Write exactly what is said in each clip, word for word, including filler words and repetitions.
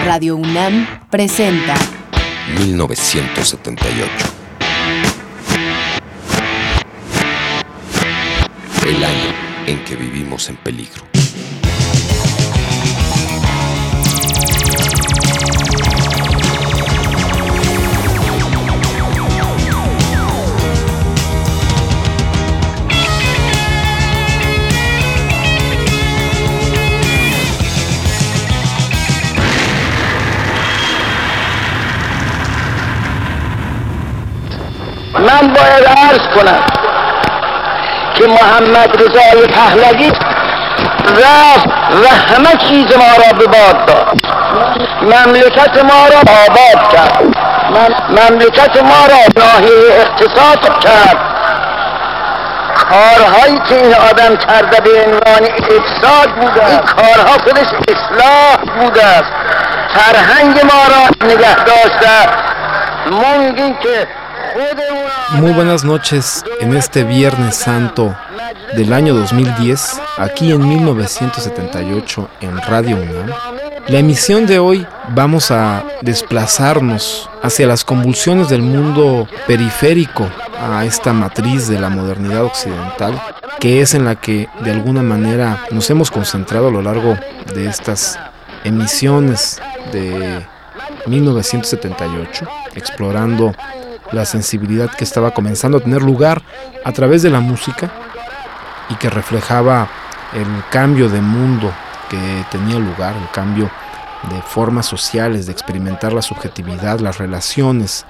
Radio UNAM presenta mil novecientos setenta y ocho. El año en que vivimos en peligro. من باید عرض کنم که محمد رضای پهلوی رفت و همه چیز ما را به باد داد، مملکت ما را آباد کرد، مملکت ما را ناحیه اقتصاد کرد. کارهایی که این آدم کرده به عنوان افساد بوده، این کارها خودش اصلاح بوده است. فرهنگ ما را نگه داشته. ممکن که Muy buenas noches en este Viernes Santo del año dos mil diez, aquí en mil novecientos setenta y ocho en Radio UNAM. La emisión de hoy vamos a desplazarnos hacia las convulsiones del mundo periférico a esta matriz de la modernidad occidental, que es en la que de alguna manera nos hemos concentrado a lo largo de estas emisiones de mil novecientos setenta y ocho, explorando la sensibilidad que estaba comenzando a tener lugar a través de la música y que reflejaba el cambio de mundo que tenía lugar, el cambio de formas sociales, de experimentar la subjetividad, las relaciones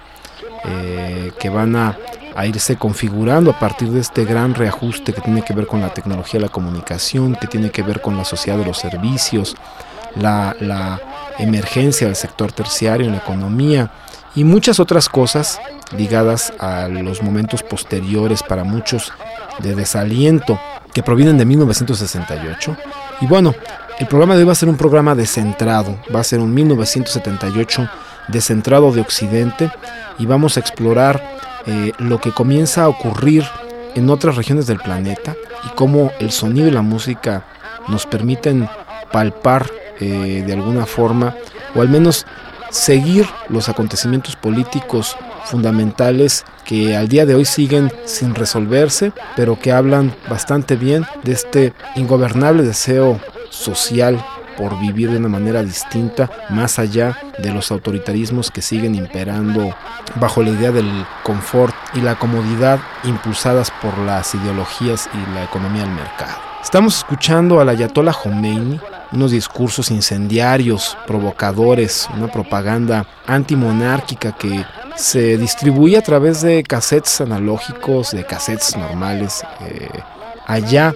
eh, que van a, a irse configurando a partir de este gran reajuste que tiene que ver con la tecnología de la comunicación, que tiene que ver con la sociedad de los servicios, la, la emergencia del sector terciario en la economía y muchas otras cosas ligadas a los momentos posteriores para muchos de desaliento que provienen de mil novecientos sesenta y ocho. Y bueno, el programa de hoy va a ser un programa descentrado, va a ser un mil novecientos setenta y ocho descentrado de Occidente y vamos a explorar eh, lo que comienza a ocurrir en otras regiones del planeta y cómo el sonido y la música nos permiten palpar eh, de alguna forma, o al menos seguir los acontecimientos políticos fundamentales que al día de hoy siguen sin resolverse, pero que hablan bastante bien de este ingobernable deseo social por vivir de una manera distinta, más allá de los autoritarismos que siguen imperando bajo la idea del confort y la comodidad impulsadas por las ideologías y la economía del mercado. Estamos escuchando al Ayatollah Khomeini, unos discursos incendiarios, provocadores, una propaganda antimonárquica que se distribuye a través de cassettes analógicos, de cassettes normales, eh, allá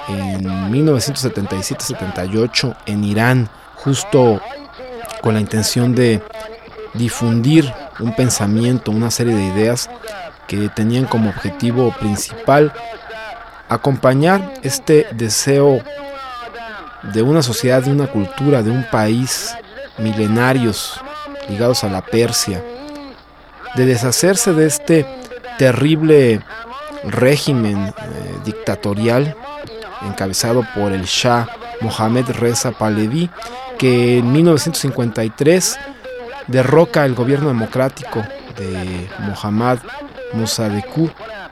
en mil novecientos setenta y siete setenta y ocho en Irán, justo con la intención de difundir un pensamiento, una serie de ideas que tenían como objetivo principal acompañar este deseo de una sociedad, de una cultura, de un país milenarios ligados a la Persia, de deshacerse de este terrible régimen eh, dictatorial encabezado por el Shah Mohammad Reza Pahlavi, que en mil novecientos cincuenta y tres derroca el gobierno democrático de Mohammad Mossadegh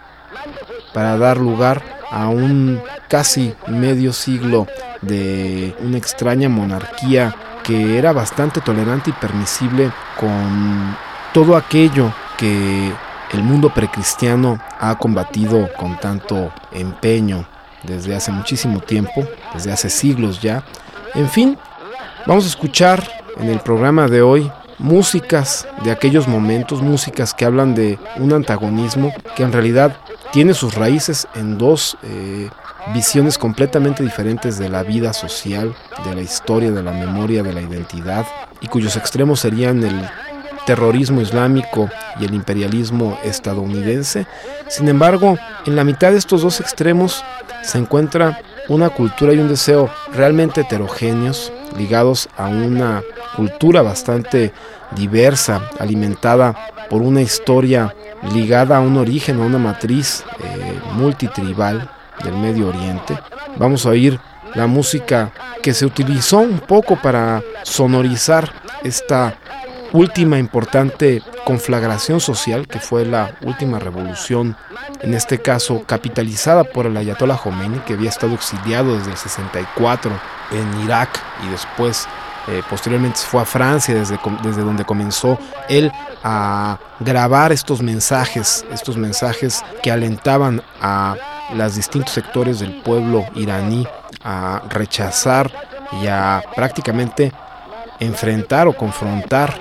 para dar lugar a un casi medio siglo de una extraña monarquía que era bastante tolerante y permisible con todo aquello que el mundo precristiano ha combatido con tanto empeño desde hace muchísimo tiempo, desde hace siglos ya. En fin, vamos a escuchar en el programa de hoy músicas de aquellos momentos, músicas que hablan de un antagonismo que en realidad tiene sus raíces en dos eh, visiones completamente diferentes de la vida social, de la historia, de la memoria, de la identidad, y cuyos extremos serían el terrorismo islámico y el imperialismo estadounidense. Sin embargo, en la mitad de estos dos extremos se encuentra una cultura y un deseo realmente heterogéneos, ligados a una cultura bastante diversa, alimentada por una historia ligada a un origen, a una matriz eh, multitribal del Medio Oriente. Vamos a oír la música que se utilizó un poco para sonorizar esta última importante conflagración social, que fue la última revolución, en este caso capitalizada por el Ayatollah Khomeini, que había estado exiliado desde el sesenta y cuatro en Irak y después eh, posteriormente se fue a Francia, desde, desde donde comenzó él a grabar estos mensajes, estos mensajes que alentaban a los distintos sectores del pueblo iraní a rechazar y a prácticamente enfrentar o confrontar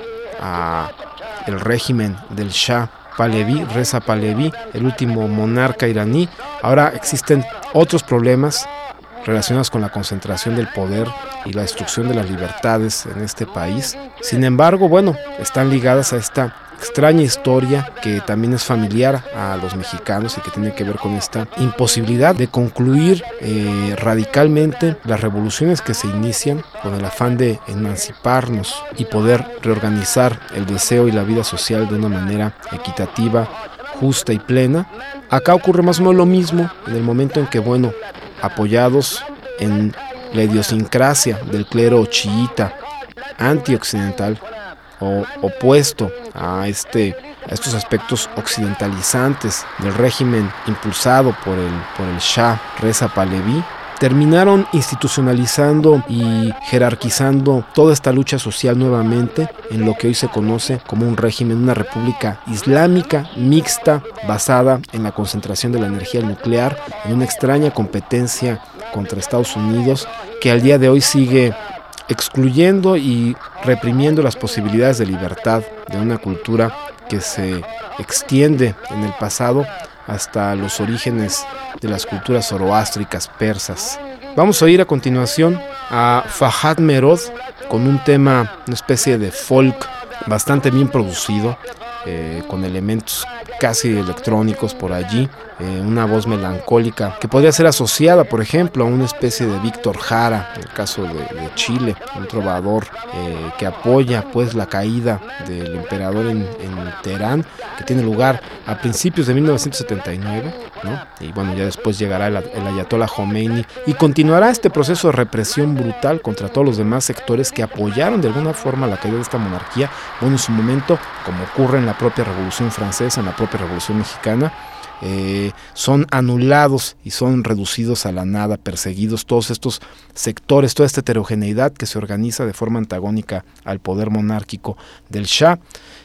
a el régimen del Shah Pahlaví, Reza Pahlaví, el último monarca iraní. Ahora existen otros problemas relacionados con la concentración del poder y la destrucción de las libertades en este país. Sin embargo, bueno, están ligadas a esta extraña historia que también es familiar a los mexicanos y que tiene que ver con esta imposibilidad de concluir eh, radicalmente las revoluciones que se inician con el afán de emanciparnos y poder reorganizar el deseo y la vida social de una manera equitativa, justa y plena. Acá ocurre más o menos lo mismo en el momento en que, bueno, apoyados en la idiosincrasia del clero chiita antioccidental o opuesto a, este, a estos aspectos occidentalizantes del régimen impulsado por el, por el Shah Reza Pahlaví, terminaron institucionalizando y jerarquizando toda esta lucha social nuevamente en lo que hoy se conoce como un régimen, una república islámica mixta basada en la concentración de la energía nuclear, en una extraña competencia contra Estados Unidos que al día de hoy sigue excluyendo y reprimiendo las posibilidades de libertad de una cultura que se extiende en el pasado hasta los orígenes de las culturas zoroástricas persas. Vamos a ir a continuación a Fahad Merod con un tema, una especie de folk bastante bien producido, eh, con elementos casi electrónicos por allí, eh, una voz melancólica que podría ser asociada, por ejemplo, a una especie de Víctor Jara, en el caso de, de Chile, un trovador eh, que apoya pues la caída del emperador en, en Teherán, que tiene lugar a principios de mil novecientos setenta y nueve, ¿no? Y bueno, ya después llegará el, el Ayatollah Khomeini y continuará este proceso de represión brutal contra todos los demás sectores que apoyaron de alguna forma la caída de esta monarquía. Bueno, en su momento, como ocurre en la propia Revolución Francesa, en la propia Revolución Mexicana, eh, son anulados y son reducidos a la nada, perseguidos todos estos sectores, toda esta heterogeneidad que se organiza de forma antagónica al poder monárquico del Shah.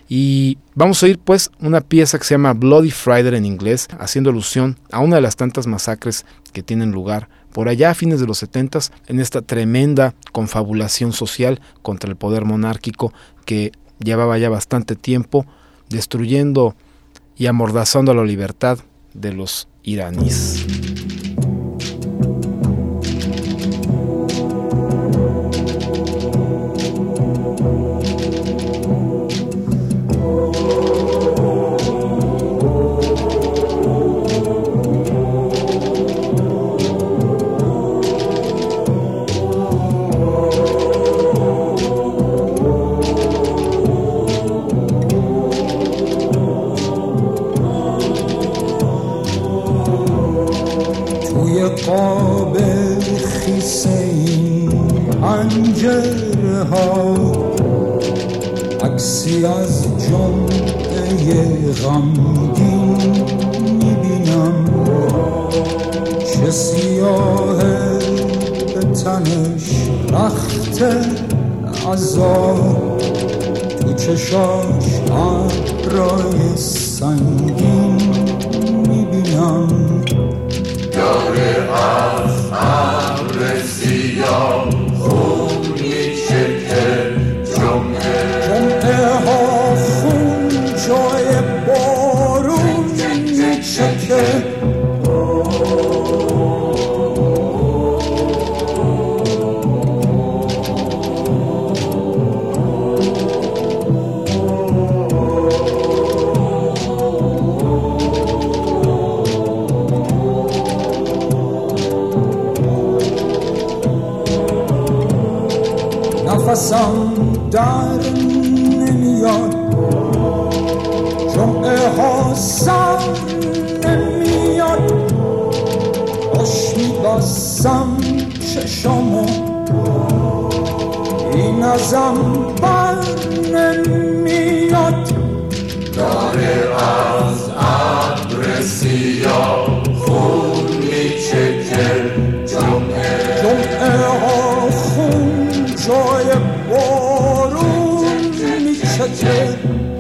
Y vamos a oír pues una pieza que se llama Bloody Friday en inglés, haciendo alusión a una de las tantas masacres que tienen lugar por allá a fines de los setentas, en esta tremenda confabulación social contra el poder monárquico que llevaba ya bastante tiempo destruyendo y amordazando la libertad de los iraníes. عکسی از جمعه غمگین میبینم چه سیاهه به تنش رخت عذاب تو چشاش ابرای سنگین میبینم داره از ابر سیاه خون میچکه جمعه جمعه ها خون جای بارون میچکه نفسم در نمیاد جمعه ها سر نمیاد باش میباسم چشامو این ازم بر نمیاد داره از ابر سیاه خون میچکه جمعه جمعه ها خون جای بارون میچکه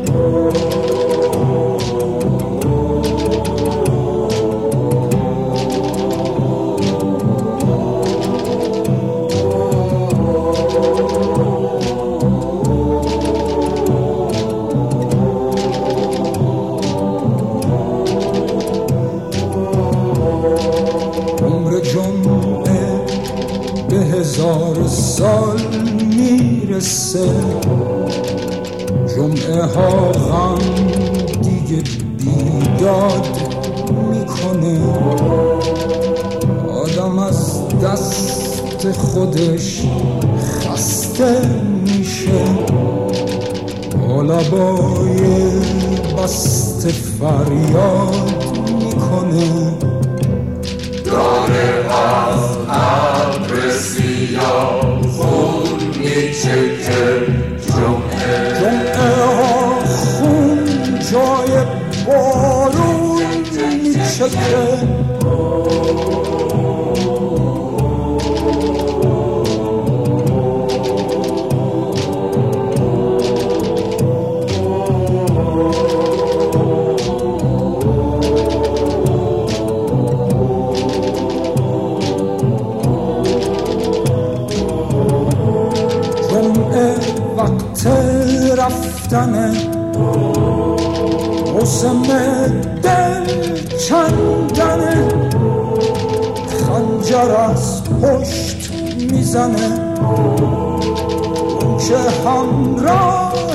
هزار سال میرسه جمعه ها غم دیگه بیداد میکنه آدم از دست خودش خسته میشه با لبای بسته فریاد میکنه داره از ابر سیاه خون میچکه جمعه جمعه ها خون جای بارون میچکه رفتنه موسم دل چندنه خنجر از پشت میزنه اون که همراه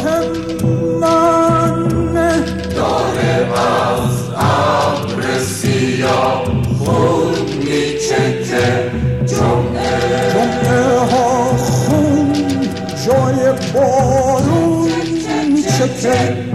منه داره از ابر سیاه خون میچکه جمعه جمعه ها خون جای بارون میچکه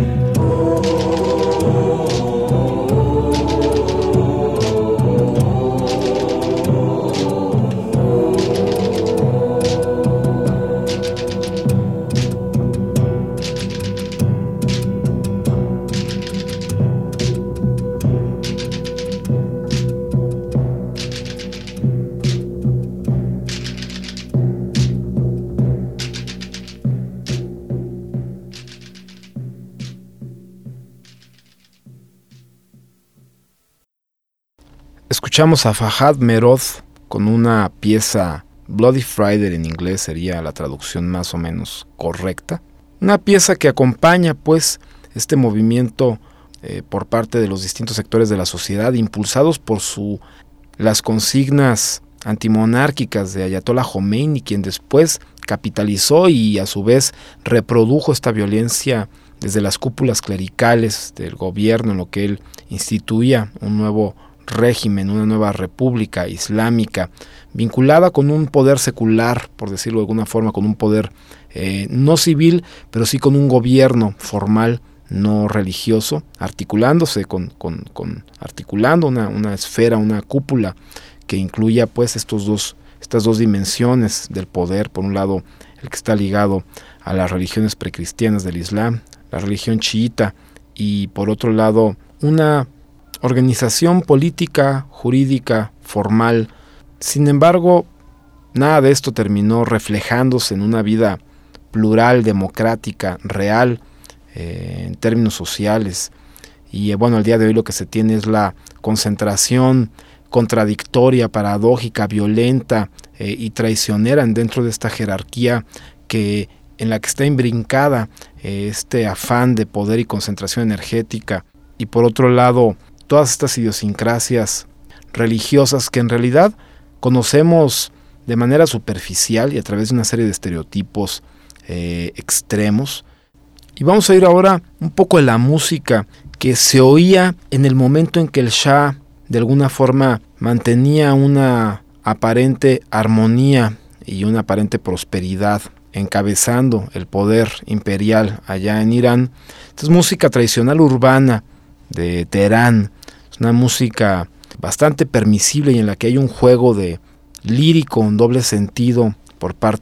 Escuchamos a Fahad Merod con una pieza Bloody Friday en inglés, sería la traducción más o menos correcta. Una pieza que acompaña pues este movimiento eh, por parte de los distintos sectores de la sociedad, impulsados por su, las consignas antimonárquicas de Ayatollah Khomeini, quien después capitalizó y a su vez reprodujo esta violencia desde las cúpulas clericales del gobierno, en lo que él instituía un nuevo régimen, una nueva república islámica, vinculada con un poder secular, por decirlo de alguna forma, con un poder eh, no civil, pero sí con un gobierno formal, no religioso, articulándose con, con, con articulando una, una esfera, una cúpula que incluya pues estos dos, estas dos dimensiones del poder. Por un lado, el que está ligado a las religiones precristianas del Islam, la religión chiita, y por otro lado, una organización política, jurídica, formal. Sin embargo, nada de esto terminó reflejándose en una vida plural, democrática, real, eh, en términos sociales. Y eh, bueno, al día de hoy lo que se tiene es la concentración contradictoria, paradójica, violenta eh, y traicionera dentro de esta jerarquía que en la que está imbrincada eh, este afán de poder y concentración energética. Y por otro lado, todas estas idiosincrasias religiosas que en realidad conocemos de manera superficial y a través de una serie de estereotipos eh, extremos. Y vamos a ir ahora un poco de la música que se oía en el momento en que el Shah de alguna forma mantenía una aparente armonía y una aparente prosperidad, encabezando el poder imperial allá en Irán. Esta es música tradicional urbana de Teherán. Es una música bastante permisible y en la que hay un juego de lírico, un doble sentido por parte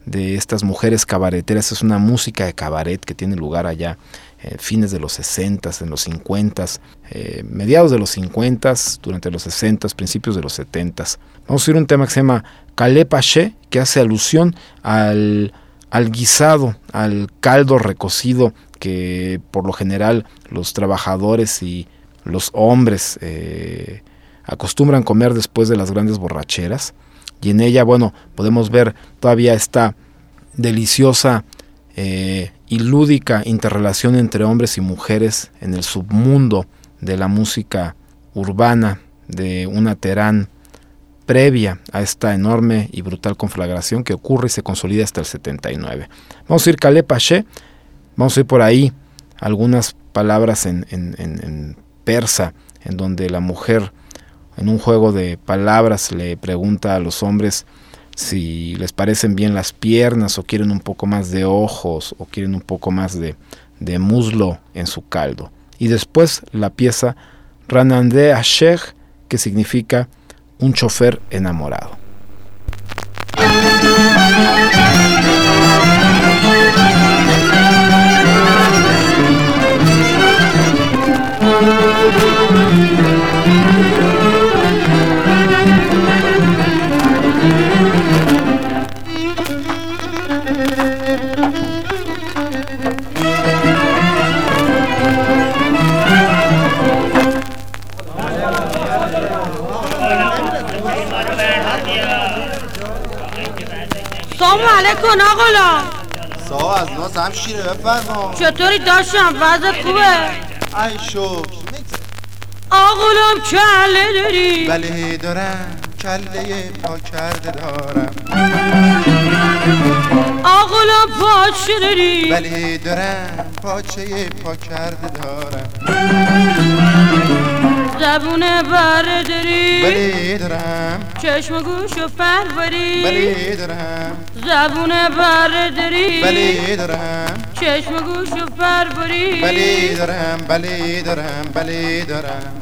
de estas mujeres cabareteras. Es una música de cabaret que tiene lugar allá en fines de los sesentas, en los cincuentas, eh, mediados de los cincuentas, durante los sesentas, principios de los setentas. Vamos a oír un tema que se llama Calé Paché, que hace alusión al, al guisado, al caldo recocido que por lo general los trabajadores y los hombres eh, acostumbran comer después de las grandes borracheras. Y en ella, bueno, podemos ver todavía esta deliciosa eh, y lúdica interrelación entre hombres y mujeres en el submundo de la música urbana de una Teherán previa a esta enorme y brutal conflagración que ocurre y se consolida hasta el setenta y nueve. Vamos a ir Calé Paché, vamos a ir por ahí algunas palabras en, en, en, en persa, en donde la mujer, en un juego de palabras, le pregunta a los hombres si les parecen bien las piernas o quieren un poco más de ojos o quieren un poco más de, de muslo en su caldo. Y después la pieza Ranandeh Ashek, que significa un chofer enamorado. سلام علیکم آقا. سا از ناز همشیره بفرما. چطوری داشتم؟ وضعت خوبه؟ ای شکر. آقولم کله داری؟ بله دارم، کله پا کرده دارم. آقولم پاچه داری؟ بله دارم، پاچه پا کرده دارم. زبون بره داری؟ بله دارم. چشم و گوش و پروری؟ بله دارم. زبون بره داری؟ بله دارم. چشم و گوش و پروری؟ بله دارم، بله دارم، بله دارم.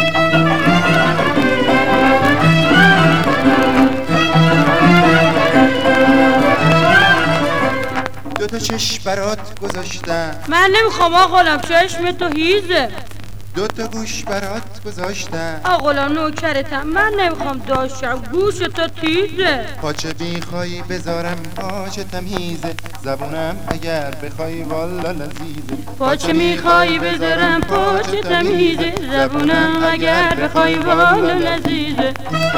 دو تا چشم برات گذاشتم. من نمیخوام آقولم، چشم تو هیزه. دو تا گوش برات گذاشتم. آقولم نوکرتم، من نمیخوام داشتم، گوش تو تیزه. پاچه میخوایی بذارم پاچه تمیزه، زبونم اگر بخوای والا لذیذه. پاچه میخوایی بذارم پاچه تمیزه، زبونم اگر بخوای والا لذیذه.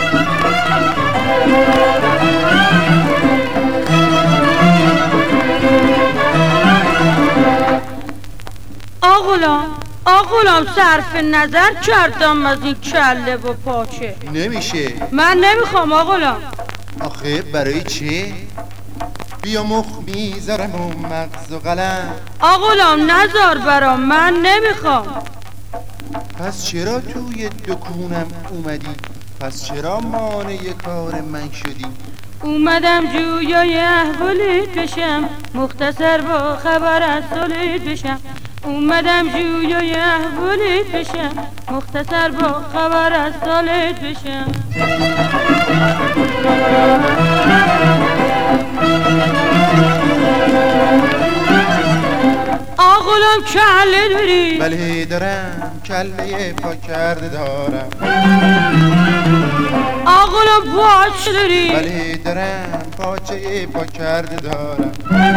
آقولم آقولم صرف نظر کردم از این کله و پاچه. نمیشه. من نمیخوام آقولم. آخه برای چه؟ بیا مخ میذارم و مغز و قلم. آقولم نذار برام، من نمیخوام. پس چرا توی دکونم اومدی؟ پس چرا مانع کار من شدی؟ اومدم جویای احوالت بشم، مختصر با خبر از سالت بشم. اومدم جویای احوالت بشم، مختصر با خبر از سالت بشم. آقولم کله داری؟ بله دارم، کله پا کرده دارم. آقولم پاچه داری؟ بله دارم، پاچه پا کرده دارم.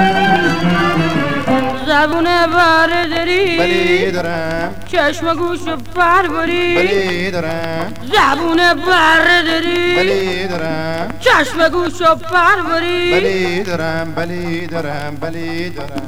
زبون بره داری؟ بله دارم. چشم گوش و پروری؟ بله دارم. زبون بره داری؟ بله دارم. چشم گوش و پروری؟ بله دارم، بله دارم، بله دارم.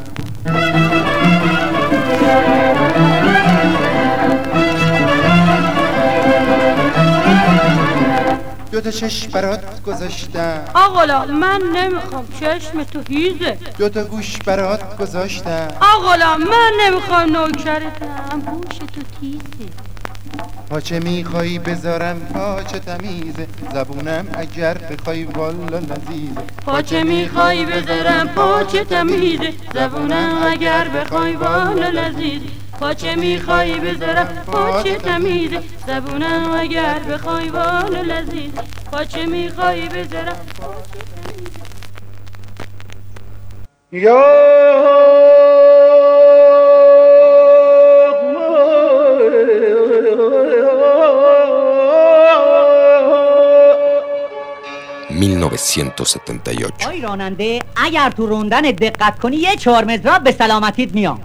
دو تا چشم برات گذاشتم. آقلا من نمیخوام، چشم تو هیزه. دو تا گوش برات گذاشتم. آقلا من نمیخوام، نوکرتم، گوش تو تیزه. پاچه میخوایی بذارم پاچه تمیزه، زبونم اگر بخوای والا لذیذه. پاچه میخوایی بذارم پاچه تمیزه، زبونم اگر بخوای والا لذیذه. پاچه میخوایی بذارم پاچه تمیزه، زبونم اگر بخوای والا لذیذه. پاچه میخوایی بذارم پاچه تمیزه. mil novecientos setenta y ocho. آی راننده اگر تو روندن دقت کنی یه چهار متراب به سلامتیت میام.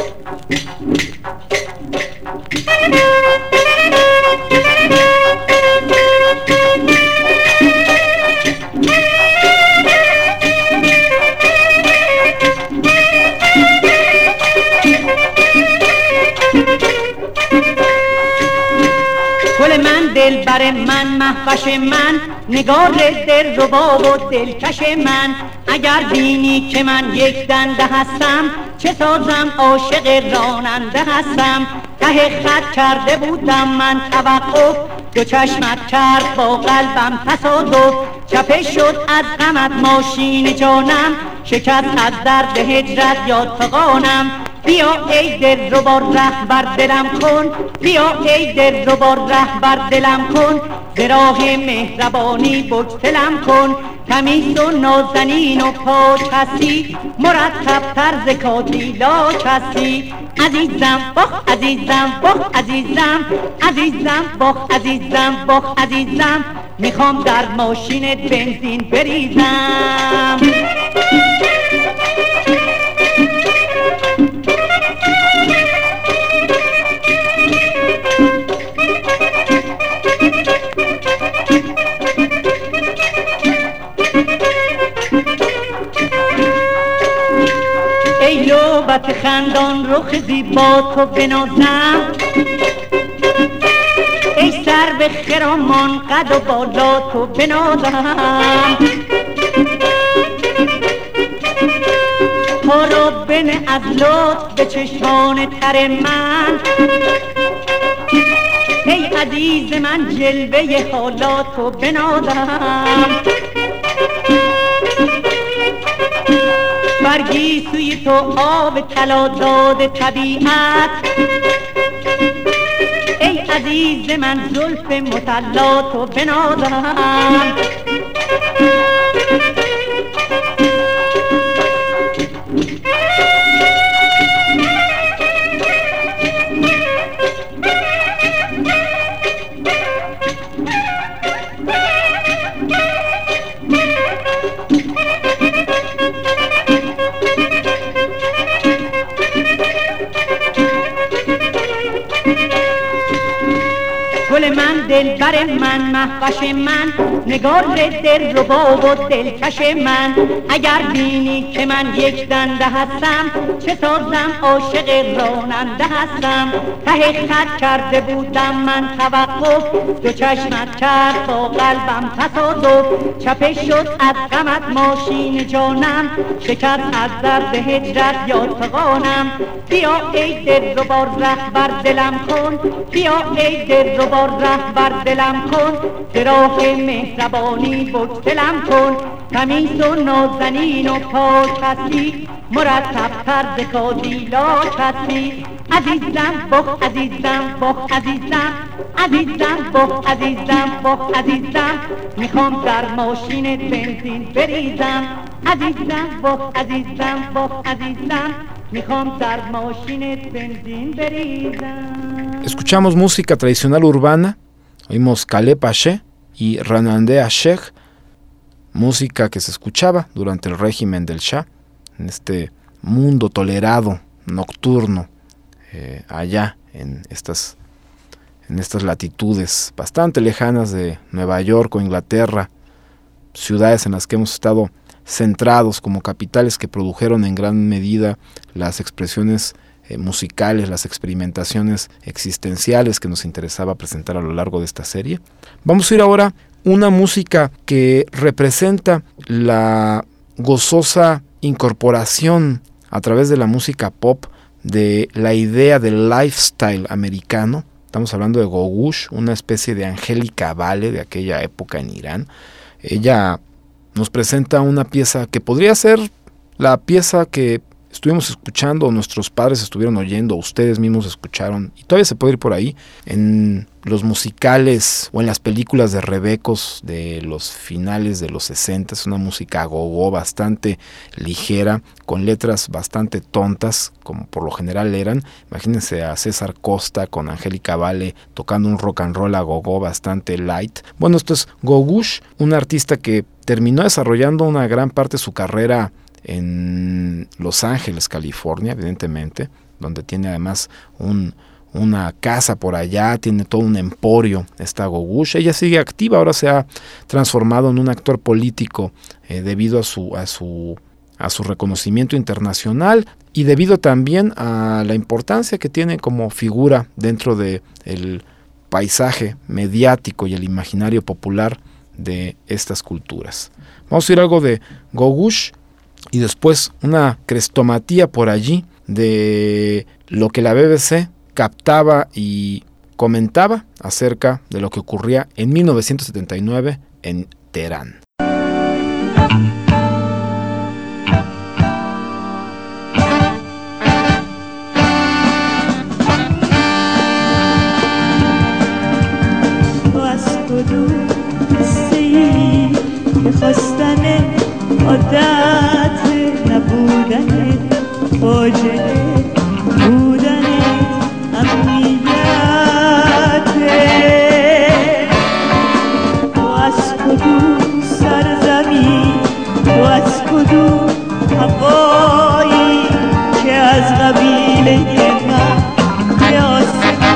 گل من دلبر من مهوش من نگار دل رباب و دلکش من اگر بینی که من یک دنده هستم چه سازم عاشق راننده هستم ته خط کرده بودم من توقف دو چشمت کرد با قلبم تصادف چپه شد از غمت ماشین جانم شکست از درد هجرت یاد فغانم بیا ای دل رو بار ره بر دلم کن بیا ای دل رو بار ره بر دلم کن ز راه مهربانی بگسلم کن تمیز و نازنین و پاک هستی مرتب طرز کادیلاک هستی عزیزم باخ عزیزم باخ عزیزم عزیزم باخ عزیزم باخ عزیزم میخوام در ماشینت بنزین بریزم ای لوبت خندان رخ زیبا تو بنازم ای سر به خرامان قد و بالا تو بنازم پا رو بنه از لطف به چشمان تر من ای عزیز من جلوه حالاتو بنازم برگی سوی تو آب طلا داد طبیعت ای عزیز من زلف مطلاتو بنازم گل من دلبر من مهوش من نگار دل رباب و دلکش من اگر بینی که من یک دنده هستم چه سازم عاشق راننده هستم ته خط کرده بودم من توقف دو چشمت کرد با قلبم تصادف چپه شد از غمت ماشین جانم شکست از درد هجرت یاد فغانم بیا ای دل ربا ره بر دلم کن بیا ای دل ربا ره بر دلم کن ز راه مهربانی بگسلم کن تمیز و نازنین و پاک هستی مرتب طرز کادیلاک هستی عزیزم بخ عزیزم بخ عزیزم عزیزم بخ عزیزم بخ عزیزم میخوام در ماشینت بنزین بریزم عزیزم بخ عزیزم بخ عزیزم میخوام در ماشینت بنزین بریزم. Escuchamos música tradicional urbana, oímos Caleb Haché y Ranandeh Ashek, música que se escuchaba durante el régimen del Shah, en este mundo tolerado, nocturno, eh, allá en estas, en estas latitudes bastante lejanas de Nueva York o Inglaterra, ciudades en las que hemos estado centrados como capitales que produjeron en gran medida las expresiones eh, musicales, las experimentaciones existenciales que nos interesaba presentar a lo largo de esta serie. Vamos a ir ahora una música que representa la gozosa incorporación a través de la música pop de la idea del lifestyle americano. Estamos hablando de Gogush, una especie de Angélica Vale de aquella época en Irán. Ella nos presenta una pieza que podría ser la pieza que estuvimos escuchando, nuestros padres estuvieron oyendo, ustedes mismos escucharon, y todavía se puede ir por ahí, en los musicales o en las películas de rebecos de los finales de los sesenta, es una música gogó bastante ligera, con letras bastante tontas, como por lo general eran. Imagínense a César Costa con Angélica Vale tocando un rock and roll a gogó bastante light. Bueno, esto es Gogush, un artista que terminó desarrollando una gran parte de su carrera en Los Ángeles, California, evidentemente, donde tiene además un, una casa por allá, tiene todo un emporio, esta Gogush. Ella sigue activa, ahora se ha transformado en un actor político eh, debido a su, a, su, a su reconocimiento internacional y debido también a la importancia que tiene como figura dentro del paisaje mediático y el imaginario popular de estas culturas. Vamos a ir a algo de Gogush y después una crestomatía por allí de lo que la B B C captaba y comentaba acerca de lo que ocurría en mil novecientos setenta y nueve en Teherán. عادت نبودن فاجعه بودن امنیت تو از کدوم سرزمین تو از کدوم هوایی که از قبیله من نیاز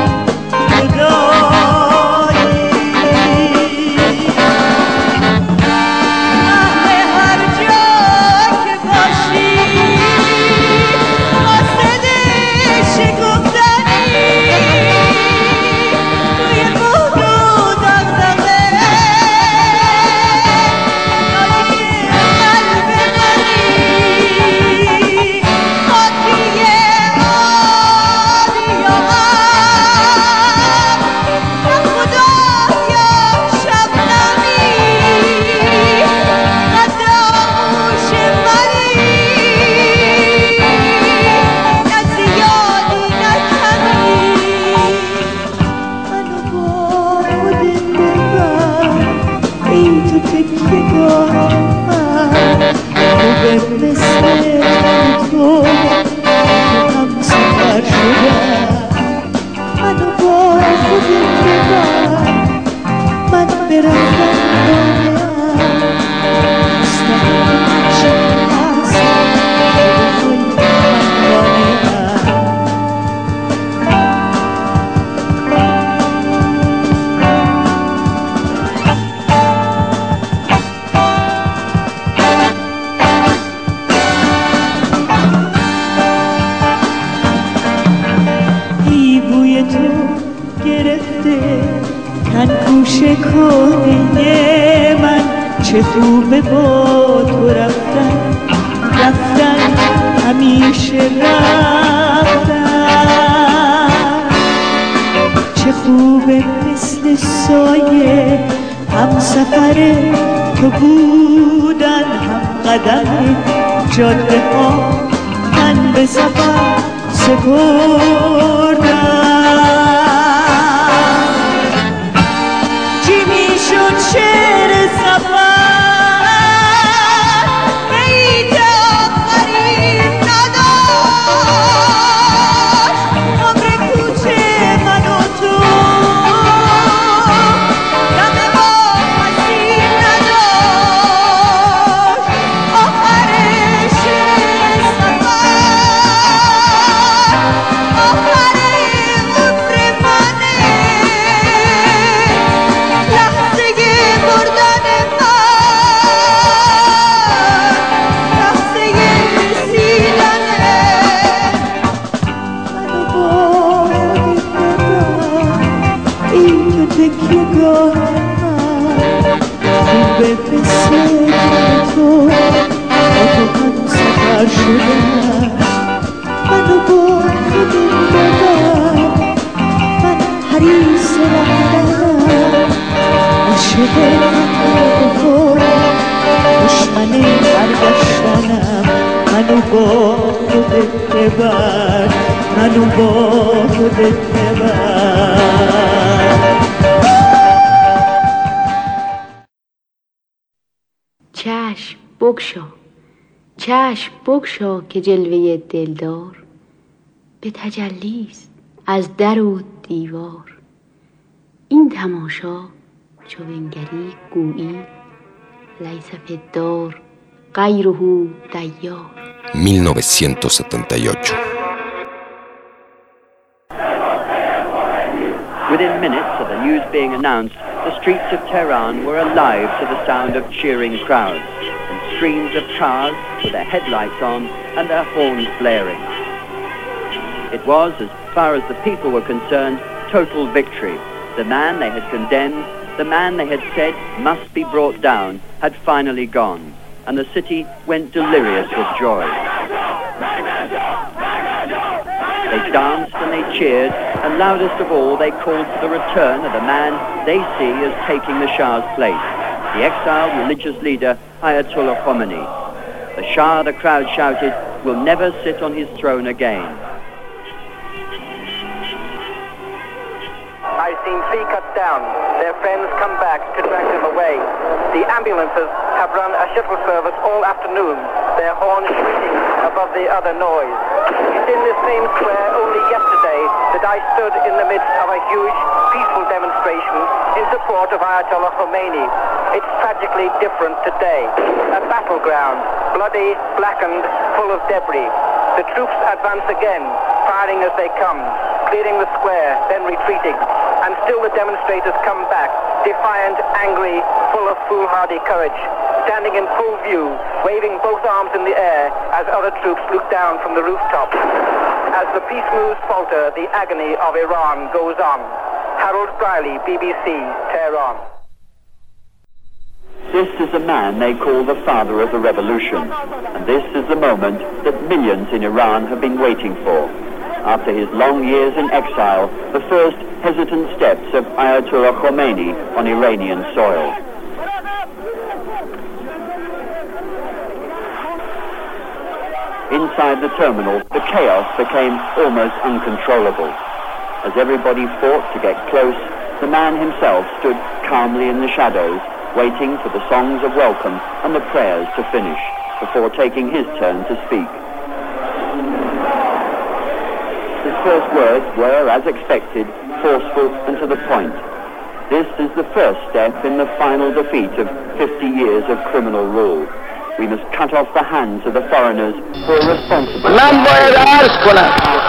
چه خوبه با تو رفتن رفتن همیشه رفتن چه خوبه مثل سایه هم سفر تو بودن هم قدم جاده ها من به سفر سپردن چی میشد شعر سفر دشمن برگشتنم منو با تو خودت ببر منو با خودت ببر. چشم بگشا، چشم بگشا که جلوه دلدار به تجلیست از در و دیوار. این تماشا چو بنگری گویی لیس فی الدار غیره دیار. mil novecientos setenta y ocho. Within minutes of the news being announced, the streets of Tehran were alive to the sound of cheering crowds and streams of cars with their headlights on and their horns blaring. It was, as far as the people were concerned, total victory. The man they had condemned, the man they had said must be brought down, had finally gone, and the city went delirious with joy. They danced and they cheered, and loudest of all they called for the return of the man they see as taking the Shah's place, the exiled religious leader Ayatollah Khomeini. The Shah, the crowd shouted, will never sit on his throne again. I've seen three cut down. Their friends come back to drag them away. The ambulances have run a shuttle service all afternoon, their horns shrieking above the other noise. It's in this same square only yesterday that I stood in the midst of a huge, peaceful demonstration in support of Ayatollah Khomeini. It's tragically different today. A battleground, bloody, blackened, full of debris. The troops advance again, firing as they come, clearing the square, then retreating. And still the demonstrators come back, defiant, angry, full of foolhardy courage, standing in full view, waving both arms in the air as other troops look down from the rooftops. As the peace moves falter, the agony of Iran goes on. Harold Briley, B B C, Tehran. This is the man they call the father of the revolution, and this is the moment that millions in Iran have been waiting for. After his long years in exile, the first hesitant steps of Ayatollah Khomeini on Iranian soil. Inside the terminal, the chaos became almost uncontrollable. As everybody fought to get close, the man himself stood calmly in the shadows, waiting for the songs of welcome and the prayers to finish, before taking his turn to speak. His first words were, as expected, forceful and to the point. This is the first step in the final defeat of fifty years of criminal rule. We must cut off the hands of the foreigners who are responsible. من باید عرض کنم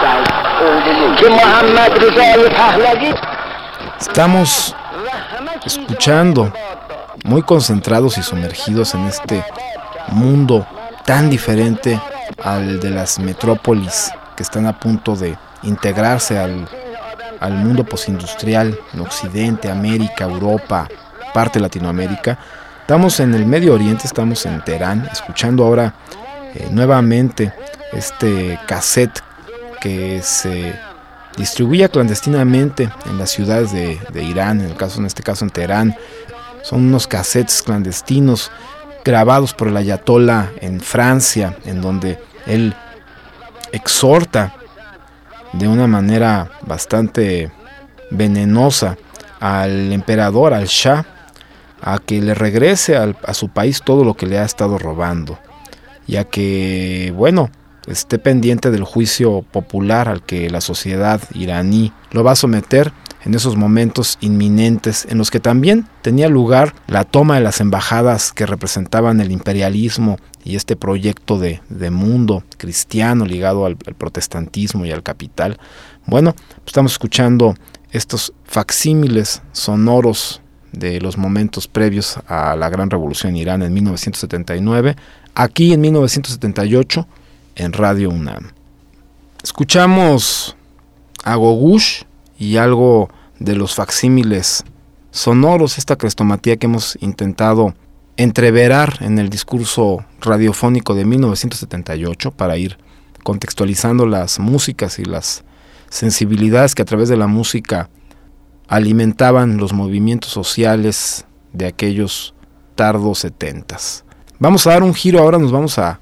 که محمد رضای پهلوی. Estamos escuchando, muy concentrados y sumergidos en este mundo tan diferente al de las metrópolis que están a punto de integrarse al, al mundo postindustrial en Occidente, América, Europa, parte de Latinoamérica. Estamos en el Medio Oriente, estamos en Teherán, escuchando ahora eh, nuevamente este cassette que se distribuía clandestinamente en las ciudades de, de Irán, en el caso, en este caso en Teherán. Son unos cassettes clandestinos grabados por el Ayatollah en Francia, en donde él exhorta de una manera bastante venenosa al emperador, al Shah, a que le regrese al, a su país todo lo que le ha estado robando, y a que, bueno, esté pendiente del juicio popular al que la sociedad iraní lo va a someter en esos momentos inminentes en los que también tenía lugar la toma de las embajadas que representaban el imperialismo y este proyecto de, de mundo cristiano ligado al, al protestantismo y al capital. Bueno, pues estamos escuchando estos facsímiles sonoros de los momentos previos a la gran revolución en Irán en mil novecientos setenta y nueve, aquí en mil novecientos setenta y ocho en Radio UNAM. Escuchamos a Gogush y algo de los facsímiles sonoros, esta crestomatía que hemos intentado entreverar en el discurso radiofónico de mil novecientos setenta y ocho para ir contextualizando las músicas y las sensibilidades que a través de la música alimentaban los movimientos sociales de aquellos tardos setentas. Vamos a dar un giro ahora, nos vamos a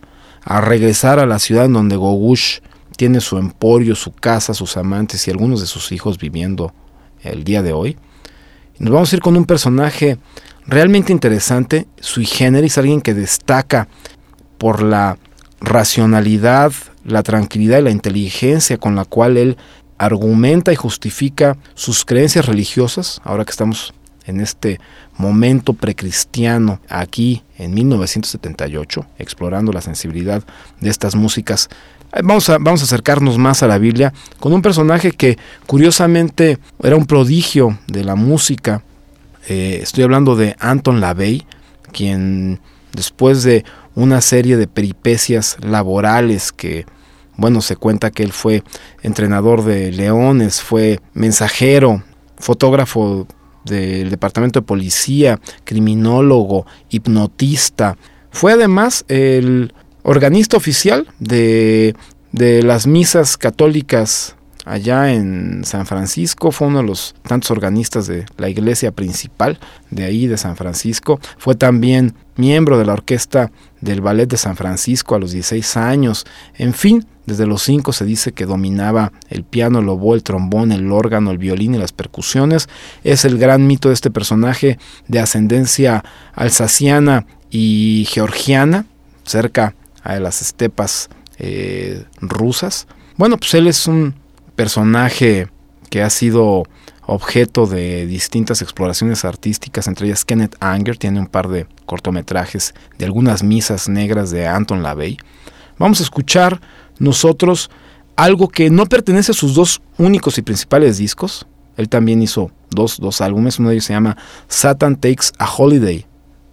a regresar a la ciudad en donde Gogush tiene su emporio, su casa, sus amantes y algunos de sus hijos viviendo el día de hoy. Nos vamos a ir con un personaje realmente interesante, sui generis, alguien que destaca por la racionalidad, la tranquilidad y la inteligencia con la cual él argumenta y justifica sus creencias religiosas, ahora que estamos en este momento precristiano, aquí en mil novecientos setenta y ocho, explorando la sensibilidad de estas músicas. Vamos a, vamos a acercarnos más a la Biblia con un personaje que curiosamente era un prodigio de la música. Eh, estoy hablando de Anton LaVey, quien después de una serie de peripecias laborales que, bueno, se cuenta que él fue entrenador de leones, fue mensajero, fotógrafo del departamento de policía, criminólogo, hipnotista. Fue además el organista oficial de, de las misas católicas allá en San Francisco. Fue uno de los tantos organistas de la iglesia principal de ahí de San Francisco. Fue también miembro de la orquesta del Ballet de San Francisco a los dieciséis años. En fin, desde los cinco se dice que dominaba el piano, el oboe, el trombón, el órgano, el violín y las percusiones. Es el gran mito de este personaje de ascendencia alsaciana y georgiana, cerca a las estepas eh, rusas. Bueno, pues él es un personaje que ha sido objeto de distintas exploraciones artísticas, entre ellas Kenneth Anger tiene un par de cortometrajes de algunas misas negras de Anton LaVey. Vamos a escuchar nosotros algo que no pertenece a sus dos únicos y principales discos. Él también hizo dos, dos álbumes, uno de ellos se llama Satan Takes a Holiday.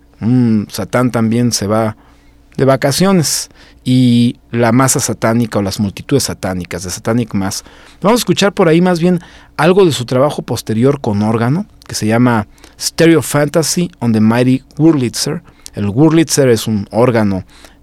Mm, Satán también se va de vacaciones, y la masa satánica o las multitudes satánicas de Satanic Mass. Vamos a escuchar por ahí más bien algo de su trabajo posterior con órgano, que se llama Stereo Fantasy on the Mighty Wurlitzer. El Wurlitzer es un órgano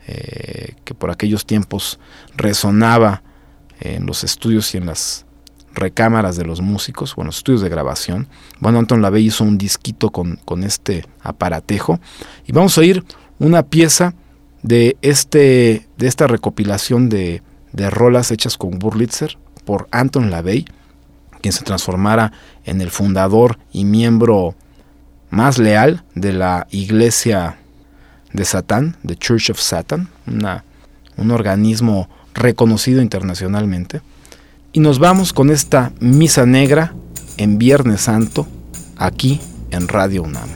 eh, que por aquellos tiempos resonaba en los estudios y en las recámaras de los músicos, o en los estudios de grabación. Bueno, Anton LaVey hizo un disquito con, con este aparatejo, y vamos a oír una pieza de este de esta recopilación de, de rolas hechas con Wurlitzer por Anton LaVey, quien se transformara en el fundador y miembro más leal de la iglesia de Satán, The Church of Satan, una, un organismo reconocido internacionalmente. Y nos vamos con esta misa negra en Viernes Santo, aquí en Radio UNAM.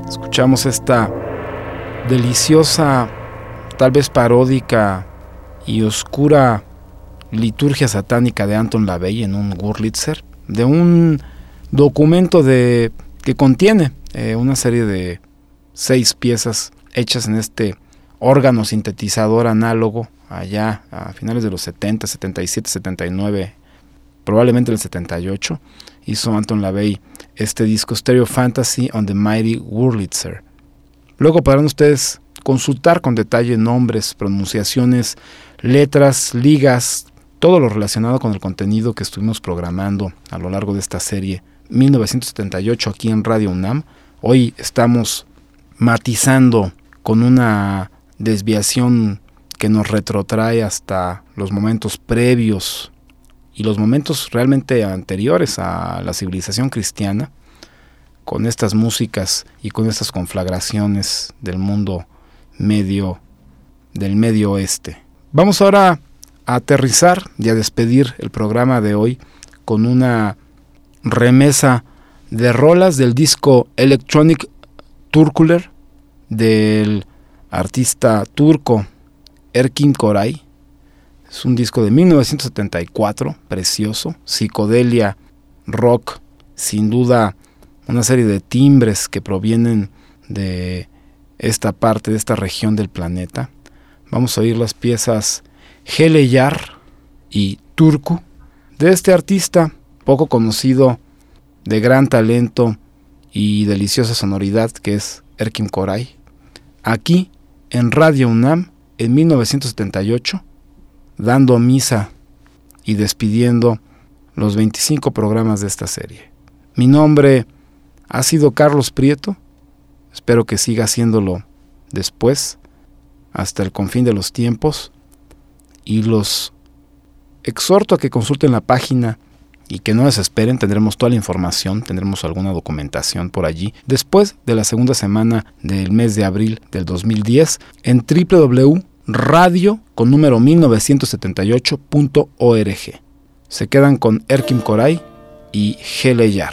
Escuchamos esta deliciosa, tal vez paródica y oscura liturgia satánica de Anton LaVey en un Wurlitzer, de un documento de, que contiene eh, una serie de seis piezas hechas en este órgano sintetizador análogo allá a finales de los setenta, setenta y siete, setenta y nueve, probablemente el setenta y ocho, hizo Anton LaVey este disco Stereo Fantasy on the Mighty Wurlitzer. Luego podrán ustedes consultar con detalle nombres, pronunciaciones, letras, ligas, todo lo relacionado con el contenido que estuvimos programando a lo largo de esta serie mil novecientos setenta y ocho aquí en Radio UNAM. Hoy estamos matizando con una desviación que nos retrotrae hasta los momentos previos y los momentos realmente anteriores a la civilización cristiana, con estas músicas y con estas conflagraciones del mundo medio, del medio oeste. Vamos ahora a aterrizar y a despedir el programa de hoy con una remesa de rolas del disco Electronic Turkuler del artista turco Erkin Koray. Es un disco de mil novecientos setenta y cuatro, precioso, psicodelia, rock, sin duda una serie de timbres que provienen de esta parte, de esta región del planeta. Vamos a oír las piezas Hele Yar y Turku de este artista poco conocido, de gran talento y deliciosa sonoridad, que es Erkin Koray, aquí en Radio UNAM en mil novecientos setenta y ocho, dando misa y despidiendo los veinticinco programas de esta serie. Mi nombre ha sido Carlos Prieto, espero que siga haciéndolo después, hasta el confín de los tiempos, y los exhorto a que consulten la página y que no desesperen. Tendremos toda la información, tendremos alguna documentación por allí después de la segunda semana del mes de abril del dos mil diez en doble u doble u doble u punto radio con número mil novecientos setenta y ocho punto org. Se quedan con Erkin Koray y Hele Yar.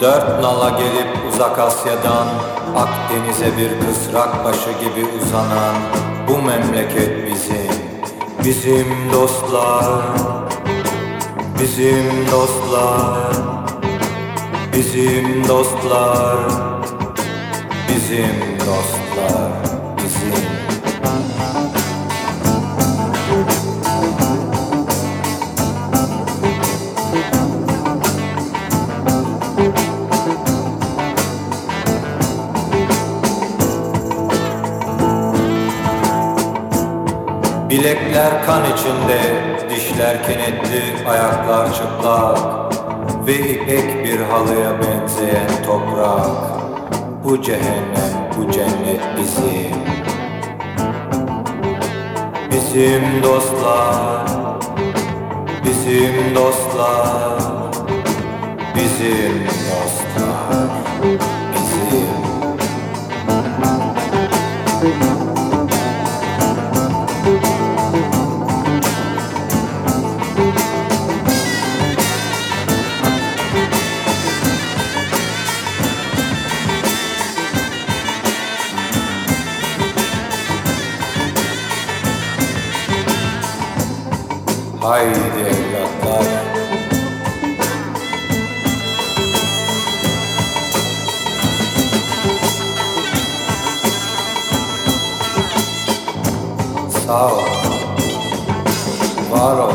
Dört nala gelip uzak Asya'dan Akdeniz'e bir kısrak başı gibi uzanan bu memleket bizim, bizim dostlar, bizim dostlar, bizim dostlar, bizim dostlar, bizim. Bilekler kan içinde, dişler kenetli, ayaklar çıplak ve ipek bir halıya benzeyen toprak. Bu cehennem, bu cennet bizim, bizim dostlar, bizim dostlar, bizim dostlar, bizim. Haydi evlatlar, sağ ol, var ol.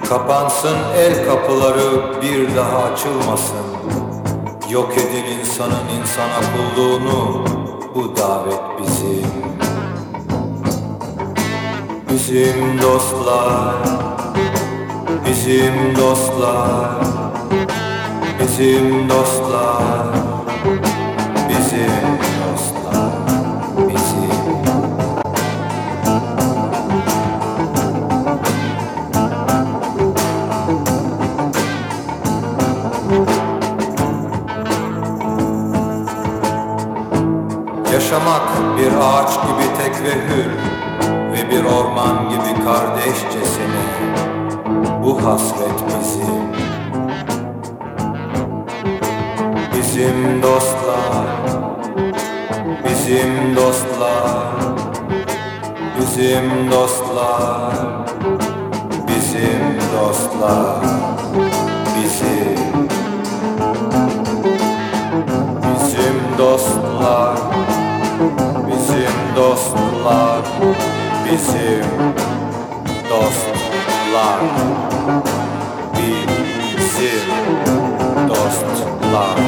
Kapansın el kapıları, bir daha açılmasın. Yok edin insanın insana kulluğunu, bu davet bizim. Bizim dostlar, bizim dostlar, bizim dostlar, bizim dostlar, bizim. Yaşamak bir ağaç gibi tek ve hür ve bir orman gibi kardeşçesine, bu hasret bizim. Bizim dostlar, bizim dostlar, bizim dostlar, bizim dostlar, bizim. Bizim dostlar, bizim dostlar, bizim dostlar, bizim dostlar,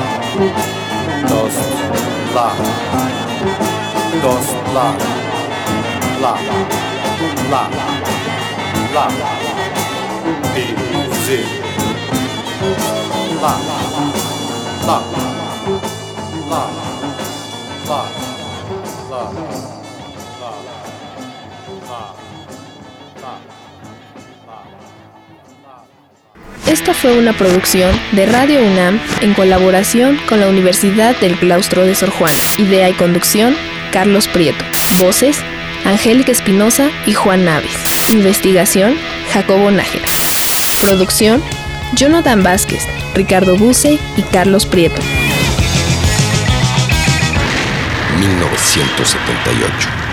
dostlar, dostlar, la, la, la, bizim, la, la, la, la, la, la. Esta fue una producción de Radio UNAM en colaboración con la Universidad del Claustro de Sor Juana. Idea y conducción, Carlos Prieto. Voces, Angélica Espinosa y Juan Naves. Investigación, Jacobo Nájera. Producción, Jonathan Vázquez, Ricardo Buce y Carlos Prieto. mil novecientos setenta y ocho.